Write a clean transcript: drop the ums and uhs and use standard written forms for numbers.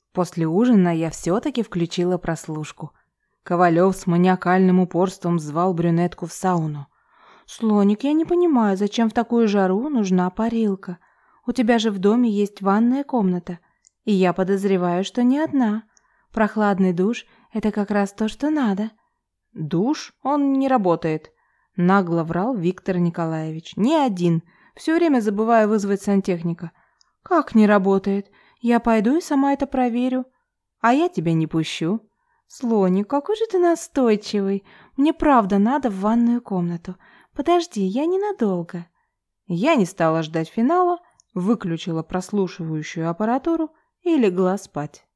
После ужина я все-таки включила прослушку. Ковалев с маниакальным упорством звал брюнетку в сауну. «Слоник, я не понимаю, зачем в такую жару нужна парилка? У тебя же в доме есть ванная комната. И я подозреваю, что не одна. Прохладный душ – это как раз то, что надо». «Душ? Он не работает», – нагло врал Виктор Николаевич. «Ни один. Все время забываю вызвать сантехника». «Как не работает? Я пойду и сама это проверю». «А я тебя не пущу». «Слоник, какой же ты настойчивый. Мне правда надо в ванную комнату. Подожди, я ненадолго». Я не стала ждать финала, выключила прослушивающую аппаратуру и легла спать.